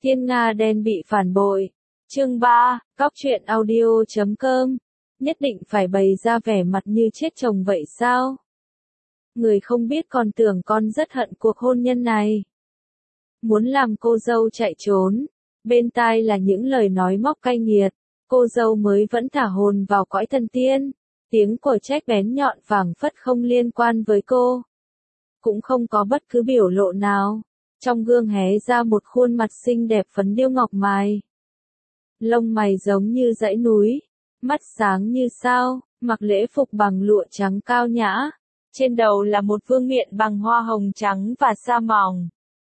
Thiên Nga đen bị phản bội. Chương 3, Cóc truyện audio.com. Nhất định phải bày ra vẻ mặt như chết chồng vậy sao? Người không biết còn tưởng con rất hận cuộc hôn nhân này. Muốn làm cô dâu chạy trốn. Bên tai là những lời nói móc cay nghiệt. Cô dâu mới vẫn thả hồn vào cõi thần tiên. Tiếng của trách bén nhọn phảng phất không liên quan với cô. Cũng không có bất cứ biểu lộ nào. Trong gương hé ra một khuôn mặt xinh đẹp phấn điêu ngọc mài. Lông mày giống như dãy núi, mắt sáng như sao, mặc lễ phục bằng lụa trắng cao nhã. Trên đầu là một vương miện bằng hoa hồng trắng và sa mỏng.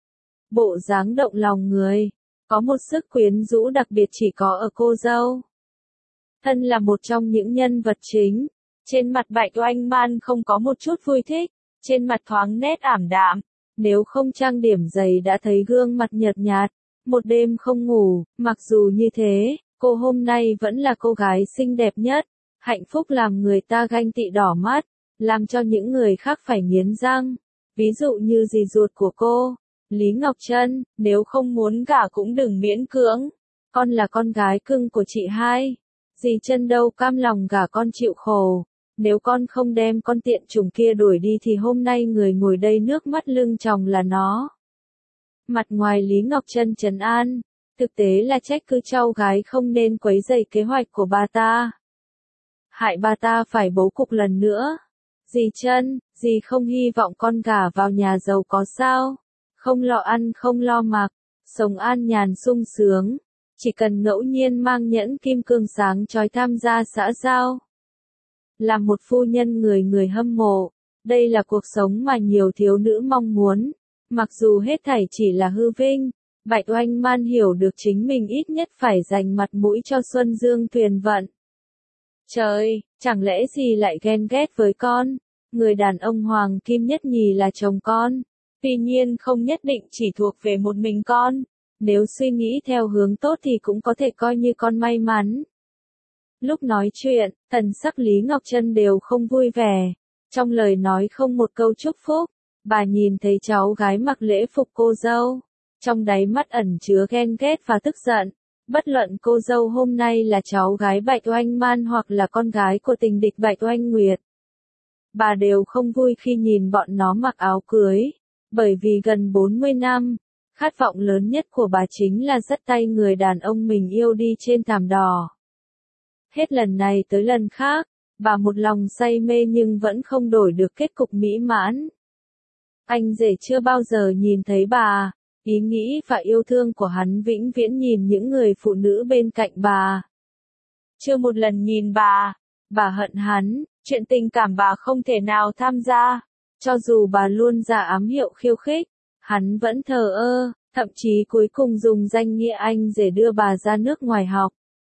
Bộ dáng động lòng người, có một sức quyến rũ đặc biệt chỉ có ở cô dâu. Thân là một trong những nhân vật chính, trên mặt Bạch Oanh Man không có một chút vui thích, trên mặt thoáng nét ảm đạm. Nếu không trang điểm dày đã thấy gương mặt nhợt nhạt, một đêm không ngủ, mặc dù như thế, cô hôm nay vẫn là cô gái xinh đẹp nhất, hạnh phúc làm người ta ganh tị đỏ mắt, làm cho những người khác phải nghiến răng. Ví dụ như dì ruột của cô, Lý Ngọc Trân, nếu không muốn gả cũng đừng miễn cưỡng, con là con gái cưng của chị hai, dì Trân đâu cam lòng gả con chịu khổ. Nếu con không đem con tiện chủng kia đuổi đi thì hôm nay người ngồi đây nước mắt lưng tròng là nó. Mặt ngoài Lý Ngọc Trân trấn an, thực tế là trách cứ cháu gái không nên quấy rầy kế hoạch của bà ta. Hại bà ta phải bố cục lần nữa. Dì Trân, dì không hy vọng con gả vào nhà giàu có sao? Không lo ăn không lo mặc, sống an nhàn sung sướng, chỉ cần ngẫu nhiên mang nhẫn kim cương sáng chói tham gia xã giao. Là một phu nhân người người hâm mộ, đây là cuộc sống mà nhiều thiếu nữ mong muốn. Mặc dù hết thảy chỉ là hư vinh, Bạch Oanh Man hiểu được chính mình ít nhất phải dành mặt mũi cho Xuân Dương Tuyền Vận. Trời, chẳng lẽ gì lại ghen ghét với con? Người đàn ông hoàng kim nhất nhì là chồng con. Tuy nhiên không nhất định chỉ thuộc về một mình con. Nếu suy nghĩ theo hướng tốt thì cũng có thể coi như con may mắn. Lúc nói chuyện, thần sắc Lý Ngọc Trân đều không vui vẻ. Trong lời nói không một câu chúc phúc. Bà nhìn thấy cháu gái mặc lễ phục cô dâu. Trong đáy mắt ẩn chứa ghen ghét và tức giận. Bất luận cô dâu hôm nay là cháu gái Bạch Oanh Man hoặc là con gái của tình địch Bạch Oanh Nguyệt. Bà đều không vui khi nhìn bọn nó mặc áo cưới. Bởi vì gần 40 năm, khát vọng lớn nhất của bà chính là dắt tay người đàn ông mình yêu đi trên thảm đỏ. Hết lần này tới lần khác, bà một lòng say mê nhưng vẫn không đổi được kết cục mỹ mãn. Anh rể chưa bao giờ nhìn thấy bà, ý nghĩ và yêu thương của hắn vĩnh viễn nhìn những người phụ nữ bên cạnh bà. Chưa một lần nhìn bà hận hắn, chuyện tình cảm bà không thể nào tham gia. Cho dù bà luôn ra ám hiệu khiêu khích, hắn vẫn thờ ơ, thậm chí cuối cùng dùng danh nghĩa anh rể đưa bà ra nước ngoài học.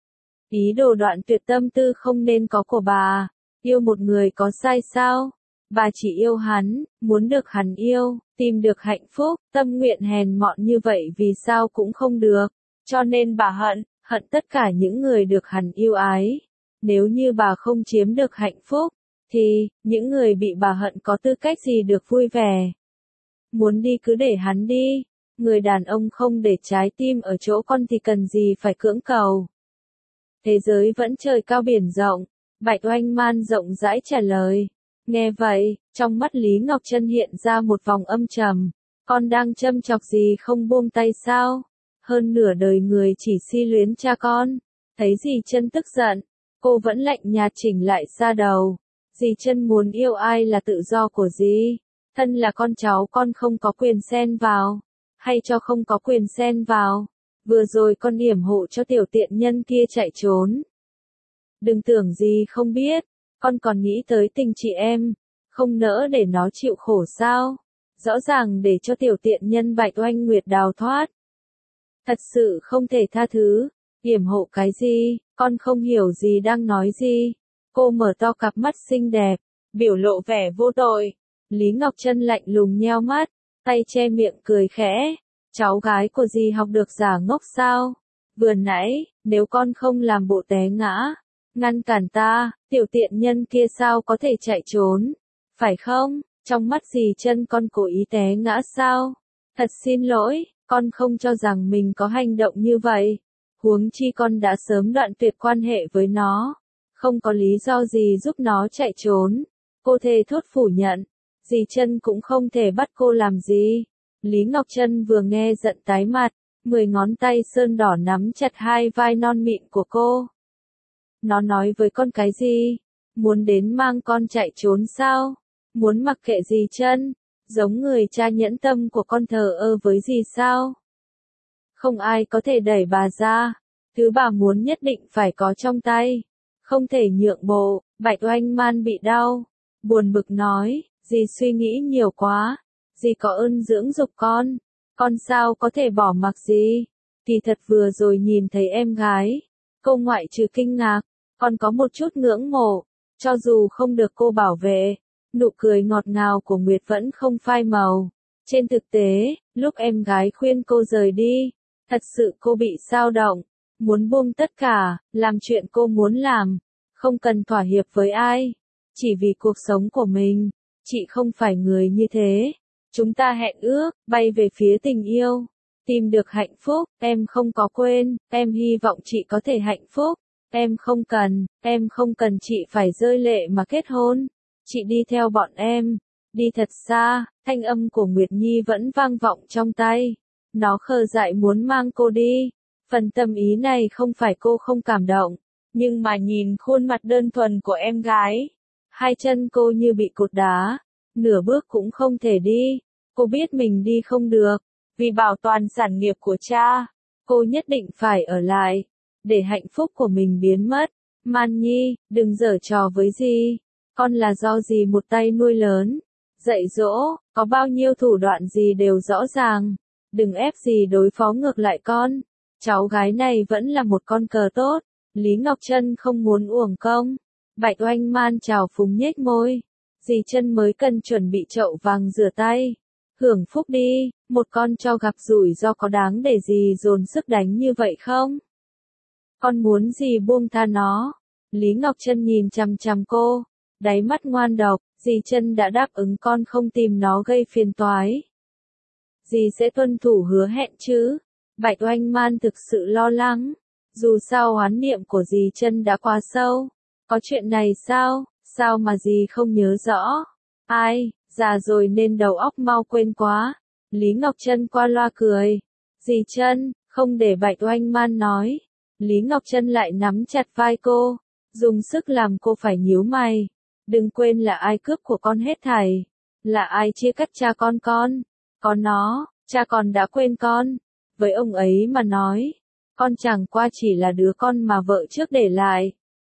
Ý đồ đoạn tuyệt tâm tư không nên có của bà, yêu một người có sai sao? Bà chỉ yêu hắn, muốn được hắn yêu, tìm được hạnh phúc, tâm nguyện hèn mọn như vậy vì sao cũng không được. Cho nên bà hận tất cả những người được hắn yêu ái. Nếu như bà không chiếm được hạnh phúc, thì, những người bị bà hận có tư cách gì được vui vẻ. Muốn đi cứ để hắn đi, người đàn ông không để trái tim ở chỗ con thì cần gì phải cưỡng cầu. Thế giới vẫn trời cao biển rộng, Bạch Oanh Man rộng rãi trả lời. Nghe vậy, trong mắt Lý Ngọc Trân hiện ra một vòng âm trầm. Con đang châm chọc gì không buông tay sao? Hơn nửa đời người chỉ si luyến cha con. Thấy dì Trân tức giận, cô vẫn lạnh nhạt chỉnh lại ra đầu. Dì Trân muốn yêu ai là tự do của dì. Thân là con cháu con không có quyền xen vào. Hay cho không có quyền xen vào. Vừa rồi con yểm hộ cho tiểu tiện nhân kia chạy trốn. Đừng tưởng gì không biết, con còn nghĩ tới tình chị em, không nỡ để nó chịu khổ sao? Rõ ràng để cho tiểu tiện nhân Bạch Oanh Nguyệt đào thoát. Thật sự không thể tha thứ, yểm hộ cái gì, con không hiểu gì đang nói gì. Cô mở to cặp mắt xinh đẹp, biểu lộ vẻ vô tội. Lý Ngọc Trân lạnh lùng nheo mắt, tay che miệng cười khẽ. Cháu gái của dì học được giả ngốc sao? Vừa nãy, nếu con không làm bộ té ngã, ngăn cản ta, tiểu tiện nhân kia sao có thể chạy trốn? Phải không? Trong mắt dì Trân con cố ý té ngã sao? Thật xin lỗi, con không cho rằng mình có hành động như vậy. Huống chi con đã sớm đoạn tuyệt quan hệ với nó. Không có lý do gì giúp nó chạy trốn. Cô thề thốt phủ nhận. Dì Chân cũng không thể bắt cô làm gì. Lý Ngọc Trân vừa nghe giận tái mặt. 10 ngón tay sơn đỏ nắm chặt hai vai non mịn của cô. Nó nói với con cái gì? Muốn đến mang con chạy trốn sao? Muốn mặc kệ dì Chân? Giống người cha nhẫn tâm của con thờ ơ với dì sao? Không ai có thể đẩy bà ra. Thứ bà muốn nhất định phải có trong tay. Không thể nhượng bộ. Bạch Oanh Man bị đau. Buồn bực nói, dì suy nghĩ nhiều quá. Dì có ơn dưỡng dục con. Con sao có thể bỏ mặc dì? Kỳ thật vừa rồi nhìn thấy em gái. Cô ngoại trừ kinh ngạc, còn có một chút ngưỡng mộ. Cho dù không được cô bảo vệ, nụ cười ngọt ngào của Nguyệt vẫn không phai màu. Trên thực tế, lúc em gái khuyên cô rời đi, thật sự cô bị xao động, muốn buông tất cả, làm chuyện cô muốn làm, không cần thỏa hiệp với ai, chỉ vì cuộc sống của mình. Chị không phải người như thế. Chúng ta hẹn ước, bay về phía tình yêu, tìm được hạnh phúc. Em không có quên, em hy vọng chị có thể hạnh phúc. Em không cần chị phải rơi lệ mà kết hôn. Chị đi theo bọn em, đi thật xa. Thanh âm của Nguyệt Nhi vẫn vang vọng trong tay. Nó khờ dại muốn mang cô đi. Phần tâm ý này không phải cô không cảm động, nhưng mà nhìn khuôn mặt đơn thuần của em gái, hai chân cô như bị cột đá, nửa bước cũng không thể đi. Cô biết mình đi không được, vì bảo toàn sản nghiệp của cha, cô nhất định phải ở lại, để hạnh phúc của mình biến mất. Man Nhi, đừng giở trò với dì, con là do dì một tay nuôi lớn, dạy dỗ, có bao nhiêu thủ đoạn dì đều rõ ràng, đừng ép dì đối phó ngược lại con. Cháu gái này vẫn là một con cờ tốt. Lý Ngọc Trân không muốn uổng công. Bạch Oanh Man chào phúng nhếch môi. Dì Chân mới cần chuẩn bị chậu vàng rửa tay. Hưởng phúc đi, một con cho gặp rủi ro có đáng để dì dồn sức đánh như vậy không? Con muốn dì buông tha nó. Lý Ngọc Trân nhìn chằm chằm cô, đáy mắt ngoan độc. Dì Chân đã đáp ứng con không tìm nó gây phiền toái. Dì sẽ tuân thủ hứa hẹn chứ? Bạch Oanh Man thực sự lo lắng. Dù sao oán niệm của dì Chân đã quá sâu. Có chuyện này sao? Sao mà dì không nhớ rõ? Ai, già rồi nên đầu óc mau quên quá. Lý Ngọc Trân qua loa cười. Dì Chân, không để Bạch Oanh Man nói. Lý Ngọc Trân lại nắm chặt vai cô, dùng sức làm cô phải nhíu mày. Đừng quên là ai cướp của con hết thảy. Là ai chia cắt cha con? Có nó, cha còn đã quên con. Với ông ấy mà nói, con chẳng qua chỉ là đứa con mà vợ trước để lại.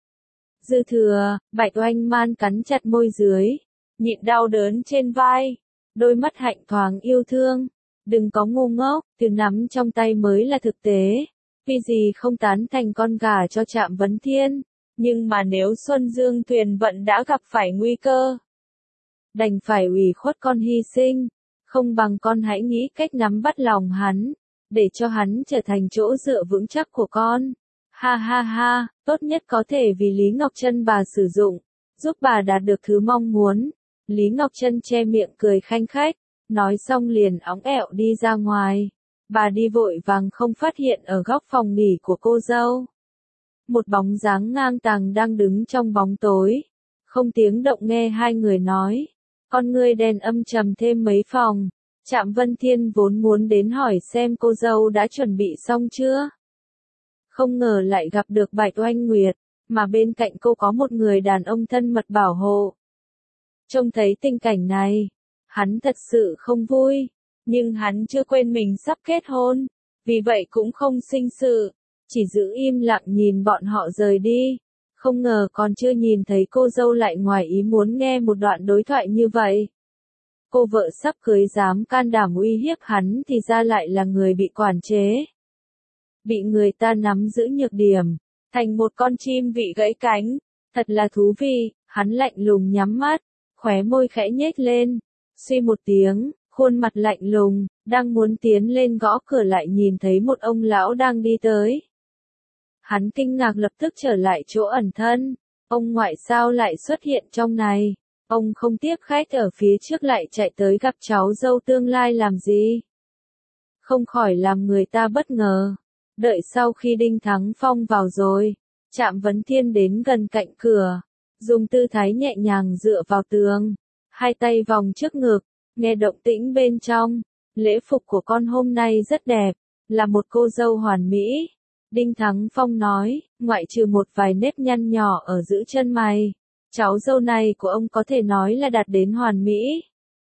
Dư thừa, Bạch Oanh Man cắn chặt môi dưới, nhịn đau đớn trên vai, đôi mắt hạnh thoáng yêu thương. Đừng có ngu ngốc, từ nắm trong tay mới là thực tế. Vì gì không tán thành con gả cho Trạm Vấn Thiên, nhưng mà nếu Xuân Dương Tuyền Vận đã gặp phải nguy cơ, đành phải ủy khuất con hy sinh, không bằng con hãy nghĩ cách nắm bắt lòng hắn, để cho hắn trở thành chỗ dựa vững chắc của con. Ha ha ha, tốt nhất có thể vì Lý Ngọc Trân bà sử dụng, giúp bà đạt được thứ mong muốn. Lý Ngọc Trân che miệng cười khanh khách, nói xong liền óng ẹo đi ra ngoài. Bà đi vội vàng không phát hiện ở góc phòng nghỉ của cô dâu. Một bóng dáng ngang tàng đang đứng trong bóng tối, không tiếng động nghe hai người nói. Con ngươi đèn âm trầm thêm mấy phòng. Trạm Vân Thiên vốn muốn đến hỏi xem cô dâu đã chuẩn bị xong chưa. Không ngờ lại gặp được Bạch Oanh Nguyệt, mà bên cạnh cô có một người đàn ông thân mật bảo hộ. Trông thấy tình cảnh này, hắn thật sự không vui, nhưng hắn chưa quên mình sắp kết hôn, vì vậy cũng không sinh sự, chỉ giữ im lặng nhìn bọn họ rời đi. Không ngờ còn chưa nhìn thấy cô dâu lại ngoài ý muốn nghe một đoạn đối thoại như vậy. Cô vợ sắp cưới dám can đảm uy hiếp hắn thì ra lại là người bị quản chế. Bị người ta nắm giữ nhược điểm, thành một con chim bị gãy cánh, thật là thú vị. Hắn lạnh lùng nhắm mắt, khóe môi khẽ nhếch lên, suy một tiếng, khuôn mặt lạnh lùng, đang muốn tiến lên gõ cửa lại nhìn thấy một ông lão đang đi tới. Hắn kinh ngạc lập tức trở lại chỗ ẩn thân, ông ngoại sao lại xuất hiện trong này, ông không tiếp khách ở phía trước lại chạy tới gặp cháu dâu tương lai làm gì. không khỏi làm người ta bất ngờ. Đợi sau khi Đinh Thắng Phong vào rồi, Trạm Vấn Thiên đến gần cạnh cửa, dùng tư thái nhẹ nhàng dựa vào tường, hai tay vòng trước ngực, nghe động tĩnh bên trong. Lễ phục của con hôm nay rất đẹp, là một cô dâu hoàn mỹ. Đinh Thắng Phong nói, ngoại trừ một vài nếp nhăn nhỏ ở giữa chân mày, cháu dâu này của ông có thể nói là đạt đến hoàn mỹ.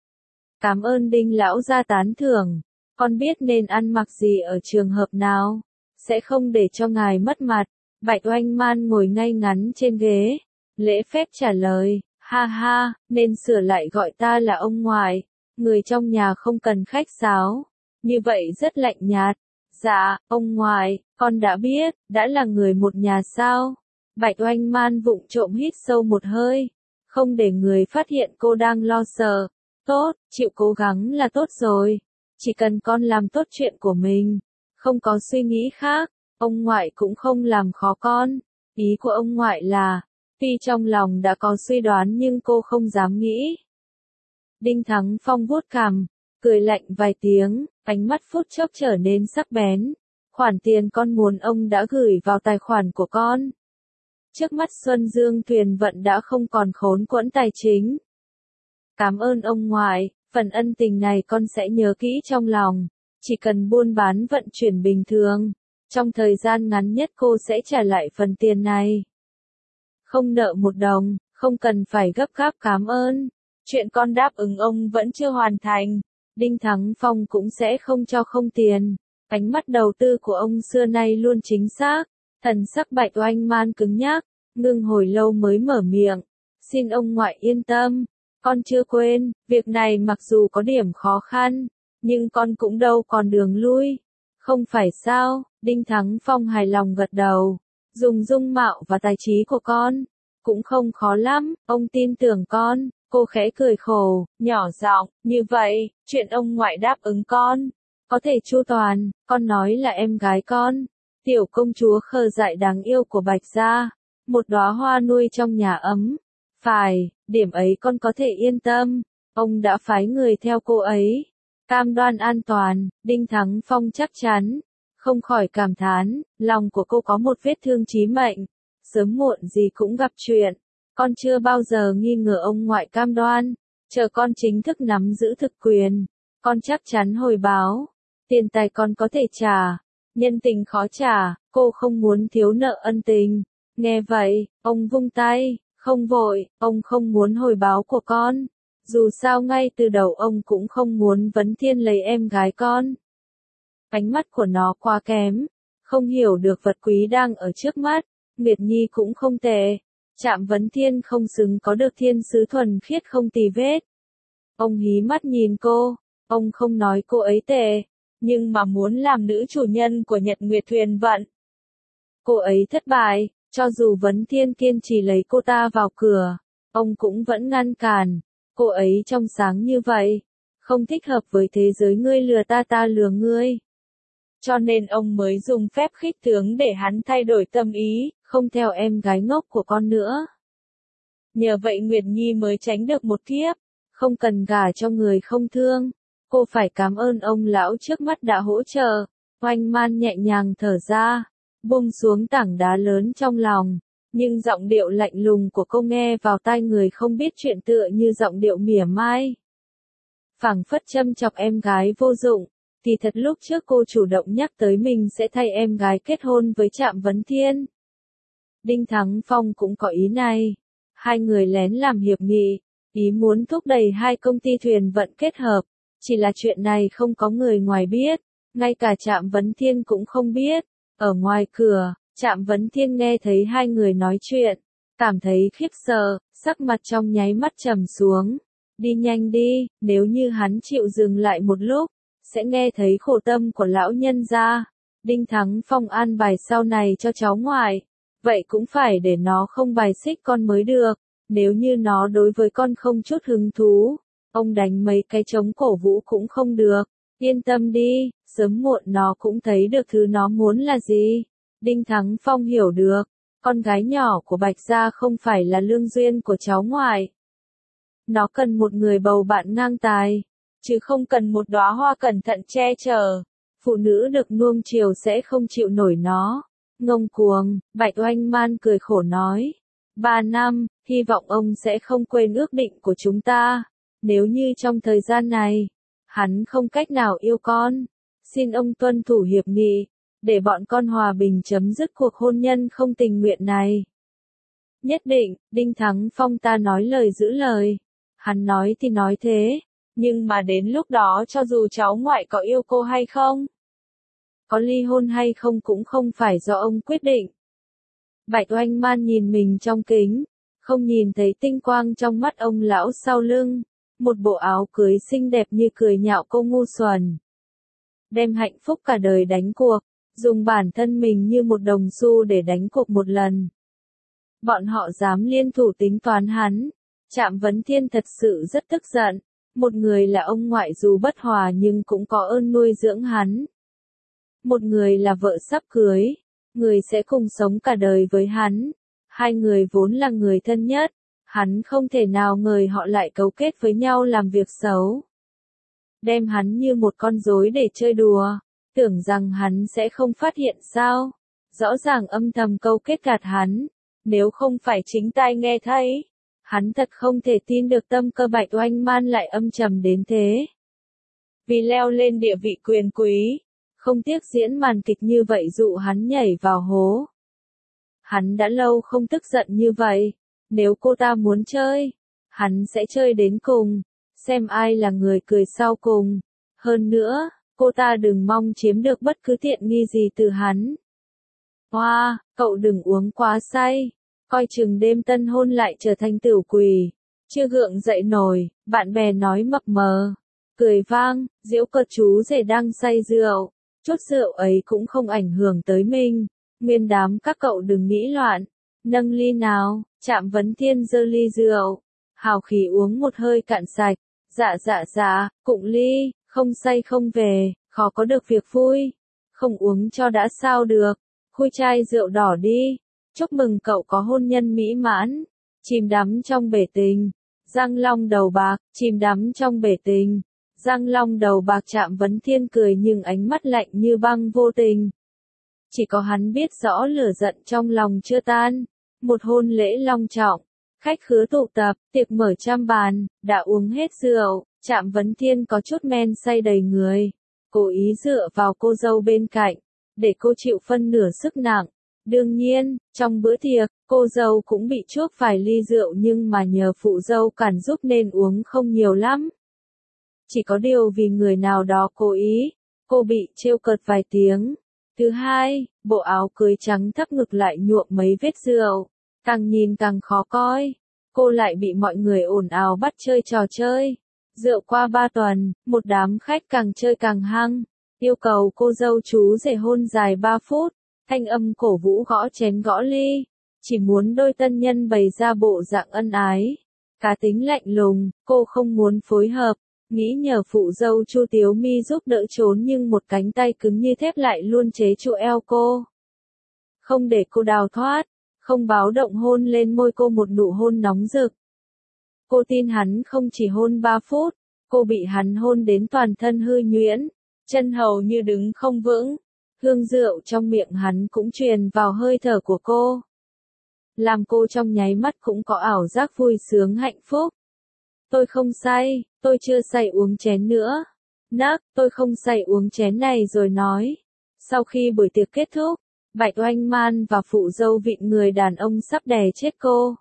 Cảm ơn Đinh lão gia tán thưởng, con biết nên ăn mặc gì ở trường hợp nào, sẽ không để cho ngài mất mặt. Bạch Oanh Man ngồi ngay ngắn trên ghế, lễ phép trả lời, ha ha, nên sửa lại gọi ta là ông ngoại, người trong nhà không cần khách sáo, như vậy rất lạnh nhạt. Dạ, ông ngoại, con đã biết, đã là người một nhà sao? Bạch Oanh Man vụng trộm hít sâu một hơi, không để người phát hiện cô đang lo sợ. Tốt, chịu cố gắng là tốt rồi, chỉ cần con làm tốt chuyện của mình, không có suy nghĩ khác, ông ngoại cũng không làm khó con. Ý của ông ngoại là, tuy trong lòng đã có suy đoán nhưng cô không dám nghĩ. Đinh Thắng Phong vuốt cằm, cười lạnh vài tiếng, ánh mắt phút chốc trở nên sắc bén. Khoản tiền con muốn ông đã gửi vào tài khoản của con. Trước mắt Xuân Dương Thuyền Vận đã không còn khốn quẫn tài chính. Cảm ơn ông ngoại, phần ân tình này con sẽ nhớ kỹ trong lòng. Chỉ cần buôn bán vận chuyển bình thường, trong thời gian ngắn nhất cô sẽ trả lại phần tiền này. Không nợ một đồng, không cần phải gấp gáp cảm ơn. Chuyện con đáp ứng ông vẫn chưa hoàn thành, Đinh Thắng Phong cũng sẽ không cho không tiền. Ánh mắt đầu tư của ông xưa nay luôn chính xác. Thần sắc Bạch Oanh Man cứng nhắc, ngưng hồi lâu mới mở miệng. Xin ông ngoại yên tâm, con chưa quên, việc này mặc dù có điểm khó khăn, nhưng con cũng đâu còn đường lui. Không phải sao? Đinh Thắng Phong hài lòng gật đầu. Dùng dung mạo và tài trí của con, cũng không khó lắm, ông tin tưởng con. Cô khẽ cười khổ, nhỏ giọng, như vậy, chuyện ông ngoại đáp ứng con, có thể chu toàn, con nói là em gái con, tiểu công chúa khờ dại đáng yêu của Bạch gia, một đóa hoa nuôi trong nhà ấm. Phải, điểm ấy con có thể yên tâm, ông đã phái người theo cô ấy, cam đoan an toàn. Đinh Thắng Phong chắc chắn, không khỏi cảm thán, lòng của cô có một vết thương chí mệnh, sớm muộn gì cũng gặp chuyện. Con chưa bao giờ nghi ngờ ông ngoại cam đoan, chờ con chính thức nắm giữ thực quyền, con chắc chắn hồi báo, tiền tài con có thể trả, nhân tình khó trả, cô không muốn thiếu nợ ân tình. Nghe vậy, ông vung tay, không vội, ông không muốn hồi báo của con, dù sao ngay từ đầu ông cũng không muốn Vấn Thiên lấy em gái con. Ánh mắt của nó quá kém, không hiểu được vật quý đang ở trước mắt, Nguyệt Nhi cũng không tệ. Trạm Vấn Thiên không xứng có được thiên sứ thuần khiết không tì vết. Ông hí mắt nhìn cô, ông không nói cô ấy tệ, nhưng mà muốn làm nữ chủ nhân của Nhật Nguyệt Thuyền Vận. Cô ấy thất bại, cho dù Vấn Thiên kiên trì lấy cô ta vào cửa, ông cũng vẫn ngăn cản. Cô ấy trong sáng như vậy, không thích hợp với thế giới ngươi lừa ta ta lừa ngươi. Cho nên ông mới dùng phép khích tướng để hắn thay đổi tâm ý, không theo em gái ngốc của con nữa. Nhờ vậy Nguyệt Nhi mới tránh được một kiếp, không cần gả cho người không thương. Cô phải cảm ơn ông lão trước mắt đã hỗ trợ. Oanh Man nhẹ nhàng thở ra, buông xuống tảng đá lớn trong lòng, nhưng giọng điệu lạnh lùng của cô nghe vào tai người không biết chuyện tựa như giọng điệu mỉa mai. Phảng phất châm chọc em gái vô dụng. Thì thật lúc trước cô chủ động nhắc tới mình sẽ thay em gái kết hôn với Trạm Vấn Thiên. Đinh Thắng Phong cũng có ý này. Hai người lén làm hiệp nghị, ý muốn thúc đẩy hai công ty thuyền vận kết hợp. Chỉ là chuyện này không có người ngoài biết, ngay cả Trạm Vấn Thiên cũng không biết. Ở ngoài cửa, Trạm Vấn Thiên nghe thấy hai người nói chuyện, cảm thấy khiếp sợ, sắc mặt trong nháy mắt trầm xuống. Đi nhanh đi, nếu như hắn chịu dừng lại một lúc, sẽ nghe thấy khổ tâm của lão nhân gia. Đinh Thắng Phong an bài sau này cho cháu ngoại, vậy cũng phải để nó không bài xích con mới được. Nếu như nó đối với con không chút hứng thú, ông đánh mấy cái trống cổ vũ cũng không được. Yên tâm đi, sớm muộn nó cũng thấy được thứ nó muốn là gì. Đinh Thắng Phong hiểu được, con gái nhỏ của Bạch gia không phải là lương duyên của cháu ngoại. Nó cần một người bầu bạn ngang tài, chứ không cần một đóa hoa cẩn thận che chở. phụ nữ được nuông chiều sẽ không chịu nổi nó. Ngông cuồng, Bạch Oanh Man cười khổ nói. 3 năm, hy vọng ông sẽ không quên ước định của chúng ta. Nếu như trong thời gian này, hắn không cách nào yêu con, xin ông tuân thủ hiệp nghị, để bọn con hòa bình chấm dứt cuộc hôn nhân không tình nguyện này. Nhất định, Đinh Thắng Phong ta nói lời giữ lời. Hắn nói thì nói thế, nhưng mà đến lúc đó cho dù cháu ngoại có yêu cô hay không, có ly hôn hay không cũng không phải do ông quyết định. Bạch Oanh Man nhìn mình trong kính, không nhìn thấy tinh quang trong mắt ông lão sau lưng, một bộ áo cưới xinh đẹp như cười nhạo cô ngu xuẩn. Đem hạnh phúc cả đời đánh cuộc, dùng bản thân mình như một đồng xu để đánh cuộc một lần. Bọn họ dám liên thủ tính toán hắn. Trạm Vấn Thiên thật sự rất tức giận, một người là ông ngoại dù bất hòa nhưng cũng có ơn nuôi dưỡng hắn. Một người là vợ sắp cưới, người sẽ cùng sống cả đời với hắn. Hai người vốn là người thân nhất, hắn không thể nào ngờ họ lại cấu kết với nhau làm việc xấu. Đem hắn như một con rối để chơi đùa, tưởng rằng hắn sẽ không phát hiện sao? Rõ ràng âm thầm câu kết gạt hắn, nếu không phải chính tai nghe thấy, hắn thật không thể tin được tâm cơ Bạch Oanh Man lại âm trầm đến thế. Vì leo lên địa vị quyền quý, không tiếc diễn màn kịch như vậy dụ hắn nhảy vào hố. Hắn đã lâu không tức giận như vậy, nếu cô ta muốn chơi, hắn sẽ chơi đến cùng, xem ai là người cười sau cùng. Hơn nữa, cô ta đừng mong chiếm được bất cứ tiện nghi gì từ hắn. Hoa, cậu đừng uống quá say, coi chừng đêm tân hôn lại trở thành tiểu quỷ. Chưa gượng dậy nổi, bạn bè nói mập mờ, cười vang, giễu cợt chú rể đang say rượu. Chút rượu ấy cũng không ảnh hưởng tới mình. Nguyên đám các cậu đừng nghĩ loạn. Nâng ly nào, Trạm Vấn Thiên giơ ly rượu. Hào khí uống một hơi cạn sạch. Dạ, cụng ly, không say không về, khó có được việc vui. Không uống cho đã sao được. Khui chai rượu đỏ đi. Chúc mừng cậu có hôn nhân mỹ mãn. Chìm đắm trong bể tình. Răng long đầu bạc, chìm đắm trong bể tình. Răng long đầu bạc. Trạm Vấn Thiên cười nhưng ánh mắt lạnh như băng vô tình. Chỉ có hắn biết rõ lửa giận trong lòng chưa tan. Một hôn lễ long trọng, khách khứa tụ tập, tiệc mở trăm bàn, đã uống hết rượu, Trạm Vấn Thiên có chút men say đầy người. Cố ý dựa vào cô dâu bên cạnh, để cô chịu phân nửa sức nặng. Đương nhiên, trong bữa tiệc, cô dâu cũng bị chuốc vài ly rượu nhưng mà nhờ phụ dâu cản giúp nên uống không nhiều lắm. Chỉ có điều vì người nào đó cố ý, cô bị trêu cợt vài tiếng. Thứ hai, bộ áo cưới trắng thấp ngực lại nhuộm mấy vết rượu, càng nhìn càng khó coi. Cô lại bị mọi người ồn ào bắt chơi trò chơi. Rượu qua 3 tuần, một đám khách càng chơi càng hăng, yêu cầu cô dâu chú rể hôn dài 3 phút, thanh âm cổ vũ gõ chén gõ ly, chỉ muốn đôi tân nhân bày ra bộ dạng ân ái. Cá tính lạnh lùng, cô không muốn phối hợp. Nghĩ nhờ phụ dâu Chu Tiếu Mi giúp đỡ trốn nhưng một cánh tay cứng như thép lại luôn chế trụ eo cô. Không để cô đào thoát, không báo động hôn lên môi cô một nụ hôn nóng rực. Cô tin hắn không chỉ hôn 3 phút, cô bị hắn hôn đến toàn thân hư nhuyễn, chân hầu như đứng không vững, hương rượu trong miệng hắn cũng truyền vào hơi thở của cô. Làm cô trong nháy mắt cũng có ảo giác vui sướng hạnh phúc. Tôi không say, tôi chưa say uống chén nữa. Nắc, tôi không say uống chén này rồi nói. Sau khi buổi tiệc kết thúc, Bạch Oanh Man và phụ dâu vịn người đàn ông sắp đè chết cô.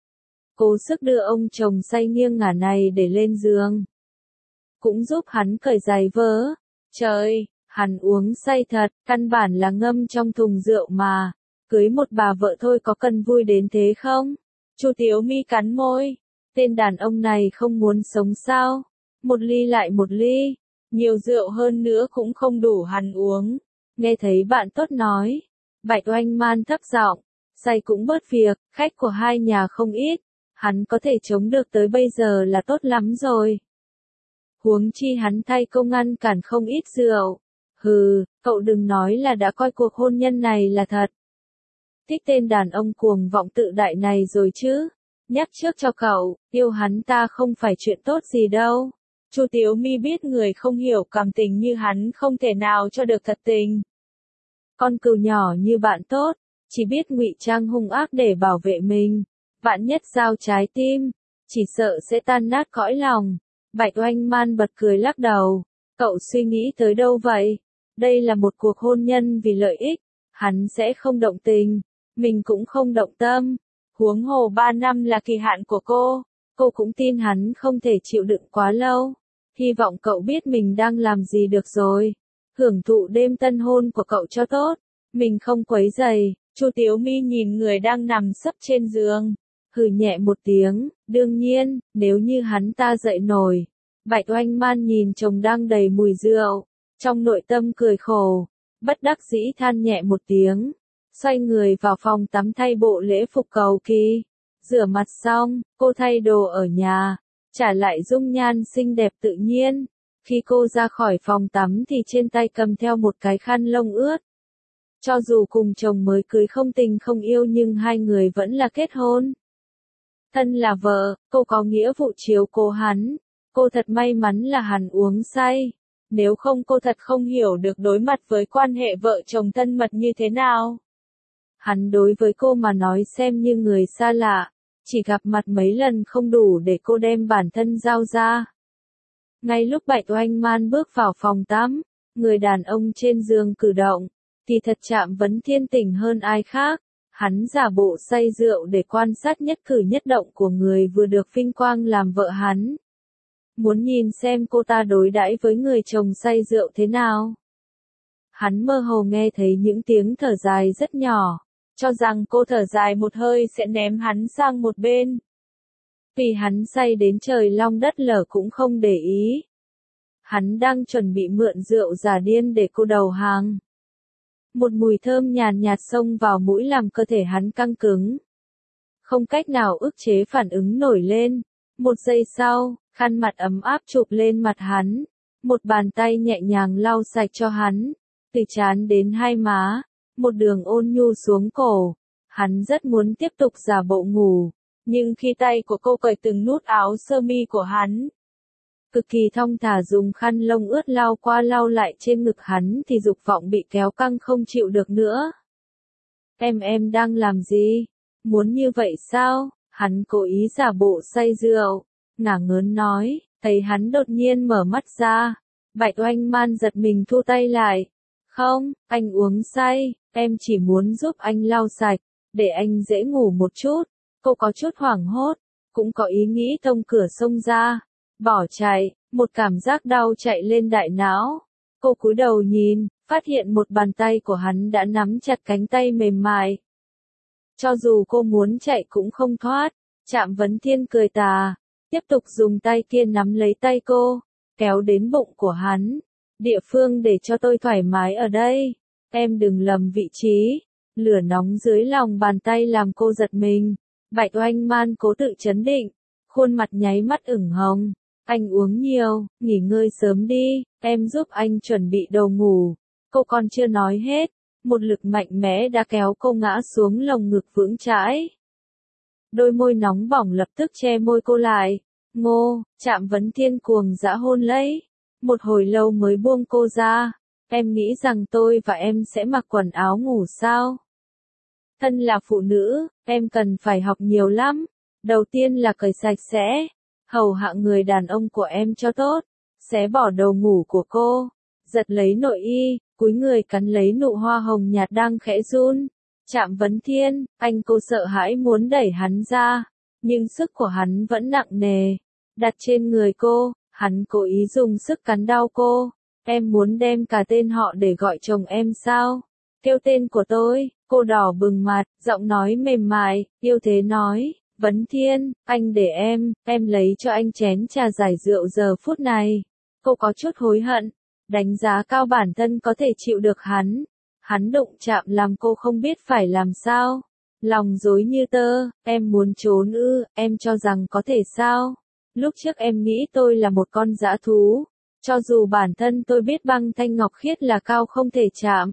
Cố sức đưa ông chồng say nghiêng ngả này để lên giường. Cũng giúp hắn cởi giày vớ. Trời, hắn uống say thật, căn bản là ngâm trong thùng rượu mà. Cưới một bà vợ thôi có cần vui đến thế không? Chu Tiếu Mi cắn môi. Tên đàn ông này không muốn sống sao? Một ly lại một ly, nhiều rượu hơn nữa cũng không đủ hắn uống. Nghe thấy bạn tốt nói, Bạch Oanh Man thấp giọng, say cũng bớt việc, khách của hai nhà không ít, hắn có thể chống được tới bây giờ là tốt lắm rồi. Huống chi hắn thay công ngăn cản không ít rượu. Hừ, cậu đừng nói là đã coi cuộc hôn nhân này là thật. Thích tên đàn ông cuồng vọng tự đại này rồi chứ. Nhắc trước cho cậu, yêu hắn ta không phải chuyện tốt gì đâu. Chu Tiếu Mi biết người không hiểu cảm tình như hắn không thể nào cho được thật tình. Con cừu nhỏ như bạn tốt, chỉ biết ngụy trang hung ác để bảo vệ mình, vạn nhất giao trái tim, chỉ sợ sẽ tan nát cõi lòng. Bạch Oanh Man bật cười lắc đầu, cậu suy nghĩ tới đâu vậy? Đây là một cuộc hôn nhân vì lợi ích, hắn sẽ không động tình, mình cũng không động tâm. Huống hồ 3 năm là kỳ hạn của cô cũng tin hắn không thể chịu đựng quá lâu. Hy vọng cậu biết mình đang làm gì được rồi. Hưởng thụ đêm tân hôn của cậu cho tốt, mình không quấy rầy. Chu Tiếu Mi nhìn người đang nằm sấp trên giường, hừ nhẹ một tiếng, đương nhiên, nếu như hắn ta dậy nổi. Bạch Oanh Man nhìn chồng đang đầy mùi rượu, trong nội tâm cười khổ, bất đắc dĩ than nhẹ một tiếng, xoay người vào phòng tắm thay bộ lễ phục cầu kỳ. Rửa mặt xong, cô thay đồ ở nhà, trả lại dung nhan xinh đẹp tự nhiên. Khi cô ra khỏi phòng tắm thì trên tay cầm theo một cái khăn lông ướt. Cho dù cùng chồng mới cưới không tình không yêu nhưng hai người vẫn là kết hôn. Thân là vợ, cô có nghĩa vụ chiếu cố hắn. Cô thật may mắn là hắn uống say. Nếu không cô thật không hiểu được đối mặt với quan hệ vợ chồng thân mật như thế nào. Hắn đối với cô mà nói xem như người xa lạ. Chỉ gặp mặt mấy lần không đủ để cô đem bản thân giao ra. Ngay lúc Bạch Oanh Man bước vào phòng tắm, người đàn ông trên giường cử động, thì thật Trạm Vấn Thiên tỉnh hơn ai khác. Hắn giả bộ say rượu để quan sát nhất cử nhất động của người vừa được vinh quang làm vợ hắn. Muốn nhìn xem cô ta đối đãi với người chồng say rượu thế nào. Hắn mơ hồ nghe thấy những tiếng thở dài rất nhỏ, cho rằng cô thở dài một hơi sẽ ném hắn sang một bên. Vì hắn say đến trời long đất lở cũng không để ý. Hắn đang chuẩn bị mượn rượu giả điên để cô đầu hàng. Một mùi thơm nhàn nhạt xông vào mũi làm cơ thể hắn căng cứng. Không cách nào ức chế phản ứng nổi lên. Một giây sau, khăn mặt ấm áp chụp lên mặt hắn. Một bàn tay nhẹ nhàng lau sạch cho hắn. Từ trán đến hai má. Một đường ôn nhu xuống cổ. Hắn rất muốn tiếp tục giả bộ ngủ. Nhưng khi tay của cô cởi từng nút áo sơ mi của hắn, cực kỳ thong thả dùng khăn lông ướt lau qua lau lại trên ngực hắn thì dục vọng bị kéo căng không chịu được nữa. Em đang làm gì? Muốn như vậy sao? Hắn cố ý giả bộ say rượu, ngả ngớn nói, thấy hắn đột nhiên mở mắt ra. Bạch Oanh Man giật mình thu tay lại. Không, anh uống say, em chỉ muốn giúp anh lau sạch, để anh dễ ngủ một chút. Cô có chút hoảng hốt, cũng có ý nghĩ thông cửa xông ra, bỏ chạy, một cảm giác đau chạy lên đại não. Cô cúi đầu nhìn, phát hiện một bàn tay của hắn đã nắm chặt cánh tay mềm mại. Cho dù cô muốn chạy cũng không thoát. Trạm Vấn Thiên cười tà, tiếp tục dùng tay kia nắm lấy tay cô, kéo đến bụng của hắn. Địa phương để cho tôi thoải mái ở đây, em đừng lầm vị trí. Lửa nóng dưới lòng bàn tay làm cô giật mình. Bạch Oanh Man cố tự trấn định, khuôn mặt nháy mắt ửng hồng. Anh uống nhiều, nghỉ ngơi sớm đi, em giúp anh chuẩn bị đồ ngủ. Cô còn chưa nói hết, một lực mạnh mẽ đã kéo cô ngã xuống lồng ngực vững chãi. Đôi môi nóng bỏng lập tức che môi cô lại. Ngô, Trạm Vấn Thiên cuồng dã hôn lấy. Một hồi lâu mới buông cô ra. Em nghĩ rằng tôi và em sẽ mặc quần áo ngủ sao? Thân là phụ nữ, em cần phải học nhiều lắm. Đầu tiên là cởi sạch sẽ, hầu hạ người đàn ông của em cho tốt, xé bỏ đồ ngủ của cô, giật lấy nội y, cúi người cắn lấy nụ hoa hồng nhạt đang khẽ run. Trạm Vấn Thiên, anh cô sợ hãi muốn đẩy hắn ra, nhưng sức của hắn vẫn nặng nề, đặt trên người cô, hắn cố ý dùng sức cắn đau cô. Em muốn đem cả tên họ để gọi chồng em sao? Kêu tên của tôi. Cô đỏ bừng mặt, giọng nói mềm mại, yêu thế nói, Vấn Thiên, anh để em lấy cho anh chén trà giải rượu giờ phút này. Cô có chút hối hận, đánh giá cao bản thân có thể chịu được hắn đụng chạm làm cô không biết phải làm sao. Lòng rối như tơ, em muốn trốn ư, em cho rằng có thể sao? Lúc trước em nghĩ tôi là một con dã thú, cho dù bản thân tôi biết băng thanh ngọc khiết là cao không thể chạm.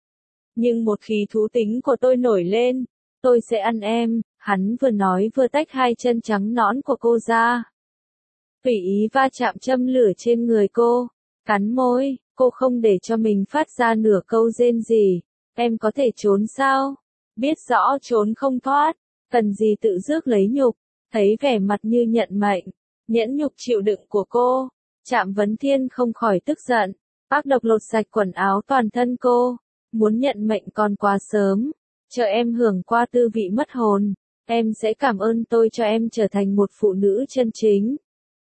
Nhưng một khi thú tính của tôi nổi lên, tôi sẽ ăn em. Hắn vừa nói vừa tách hai chân trắng nõn của cô ra. tùy ý va chạm châm lửa trên người cô, cắn môi, cô không để cho mình phát ra nửa câu rên gì. Em có thể trốn sao? Biết rõ trốn không thoát, cần gì tự rước lấy nhục. Thấy vẻ mặt như nhận mệnh, nhẫn nhục chịu đựng của cô, Trạm Vấn Thiên không khỏi tức giận, ác độc lột sạch quần áo toàn thân cô, muốn nhận mệnh còn quá sớm, chờ em hưởng qua tư vị mất hồn, em sẽ cảm ơn tôi cho em trở thành một phụ nữ chân chính.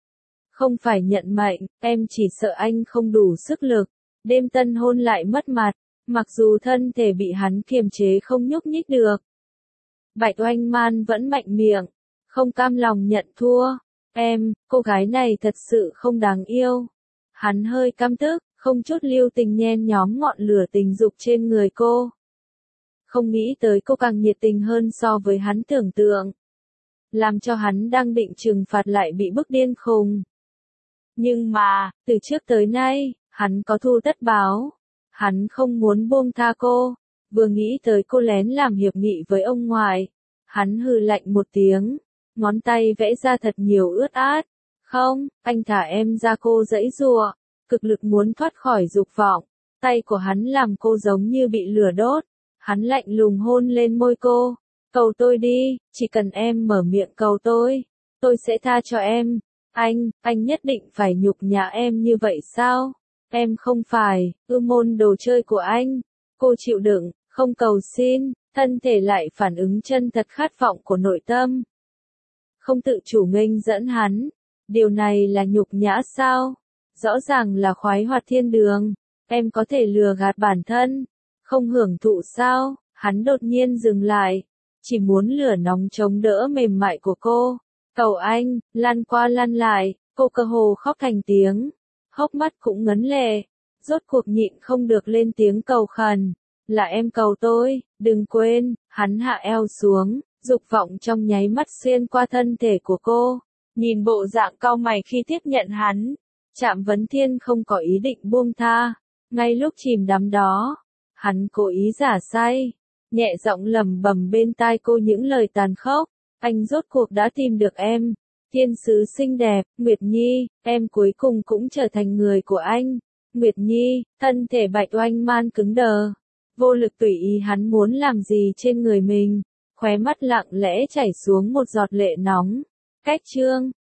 Không phải nhận mệnh, em chỉ sợ anh không đủ sức lực, đêm tân hôn lại mất mặt, mặc dù thân thể bị hắn kiềm chế không nhúc nhích được. Bạch Oanh Man vẫn mạnh miệng, không cam lòng nhận thua. Em, cô gái này thật sự không đáng yêu. Hắn hơi căm tức, không chút lưu tình nhen nhóm ngọn lửa tình dục trên người cô. Không nghĩ tới cô càng nhiệt tình hơn so với hắn tưởng tượng. Làm cho hắn đang định trừng phạt lại bị bức điên khùng. Nhưng mà, từ trước tới nay, hắn có thu tất báo. Hắn không muốn buông tha cô. Vừa nghĩ tới cô lén làm hiệp nghị với ông ngoại. Hắn hừ lạnh một tiếng. Ngón tay vẽ ra thật nhiều ướt át. Không, anh thả em ra, cô giãy giụa, cực lực muốn thoát khỏi dục vọng. Tay của hắn làm cô giống như bị lửa đốt. Hắn lạnh lùng hôn lên môi cô. Cầu tôi đi, chỉ cần em mở miệng cầu tôi sẽ tha cho em. Anh nhất định phải nhục nhã em như vậy sao? Em không phải, môn đồ chơi của anh. Cô chịu đựng, không cầu xin, thân thể lại phản ứng chân thật khát vọng của nội tâm. Không tự chủ nghênh dẫn hắn. Điều này là nhục nhã sao? Rõ ràng là khoái hoạt thiên đường. Em có thể lừa gạt bản thân. Không hưởng thụ sao? Hắn đột nhiên dừng lại. Chỉ muốn lửa nóng chống đỡ mềm mại của cô. Cầu anh, lăn qua lăn lại, cô cơ hồ khóc thành tiếng. Hốc mắt cũng ngấn lệ. Rốt cuộc nhịn không được lên tiếng cầu khẩn. Là em cầu tôi, đừng quên. Hắn hạ eo xuống. Dục vọng trong nháy mắt xuyên qua thân thể của cô. Nhìn bộ dạng cau mày khi tiếp nhận hắn. Trạm Vấn Thiên không có ý định buông tha. Ngay lúc chìm đắm đó, hắn cố ý giả say, nhẹ giọng lẩm bẩm bên tai cô những lời tàn khốc. Anh rốt cuộc đã tìm được em. Thiên sứ xinh đẹp, Nguyệt Nhi, em cuối cùng cũng trở thành người của anh. Nguyệt Nhi, thân thể Bạch Oanh Man cứng đờ. Vô lực tùy ý hắn muốn làm gì trên người mình. Khóe mắt lặng lẽ chảy xuống một giọt lệ nóng. Cách chương